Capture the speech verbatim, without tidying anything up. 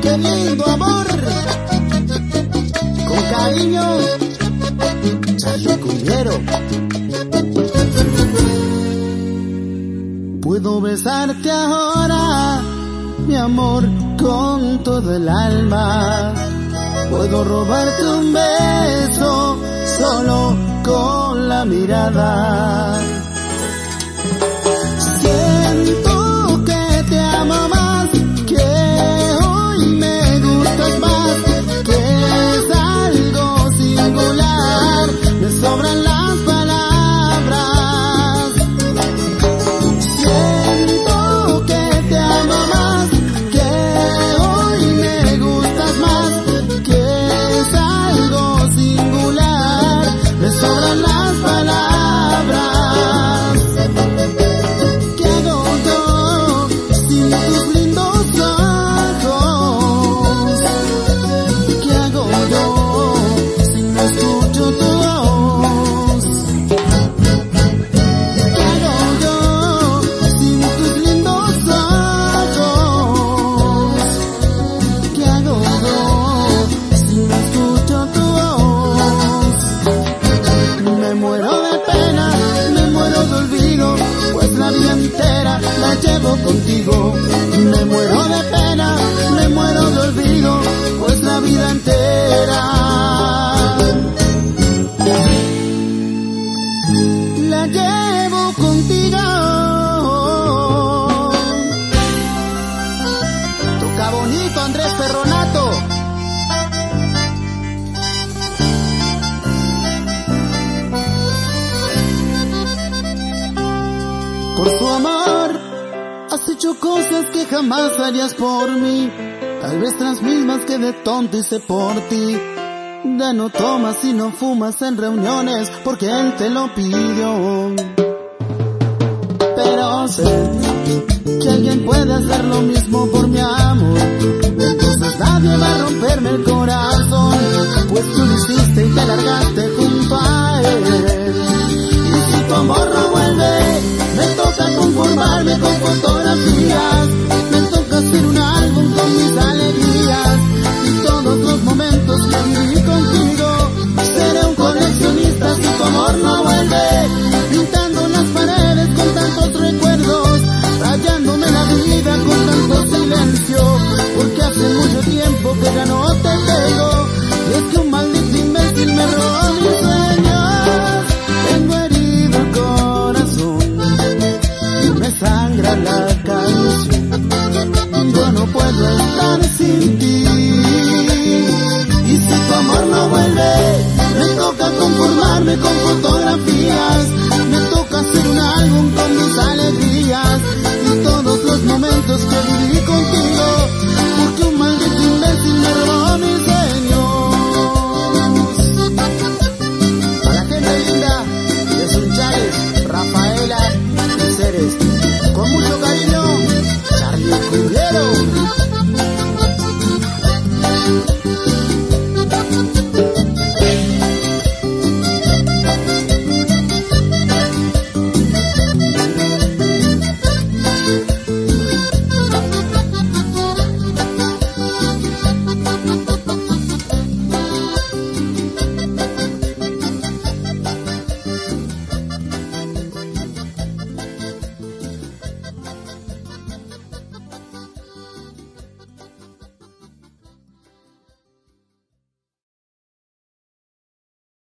qué lindo amor. Con cariño, Charlie Cumbiero. Puedo besarte ahora, mi amor, con todo el alma. Puedo robarte un beso solo con la mirada. Siento que te amo más, que hoy me gustas más, que es algo singular, me sobran las palabras. Siento que te amo más, que hoy me gustas más, que es algo singular, me sobran las palabras. ¿Qué hago yo sin tus lindos ojos? ¿Qué hago yo si no escucho tu voz? ¿Qué hago yo sin tus lindos ojos? ¿Qué hago yo si no escucho tu voz? Me muero de pena, me muero de olvido, pues la vida entera la llevo contigo. Me muero de pena, me muero de olvido, pues la vida entera la llevo contigo. Toca bonito, Andrés Perronato. Por tu amor has hecho cosas que jamás harías por mí, tal vez las mismas que de tonto hice por ti. Ya no tomas y no fumas en reuniones porque él te lo pidió. Pero sé que alguien puede hacer lo mismo por mi amor, entonces nadie va a romperme el corazón, pues tú lo hiciste y te largaste junto a él. Y si tu amor no vuelve, me toca conformarme con fotografías, me toca hacer un álbum con mis alegrías y todos los momentos que viví contigo. Seré un coleccionista si tu amor no vuelve.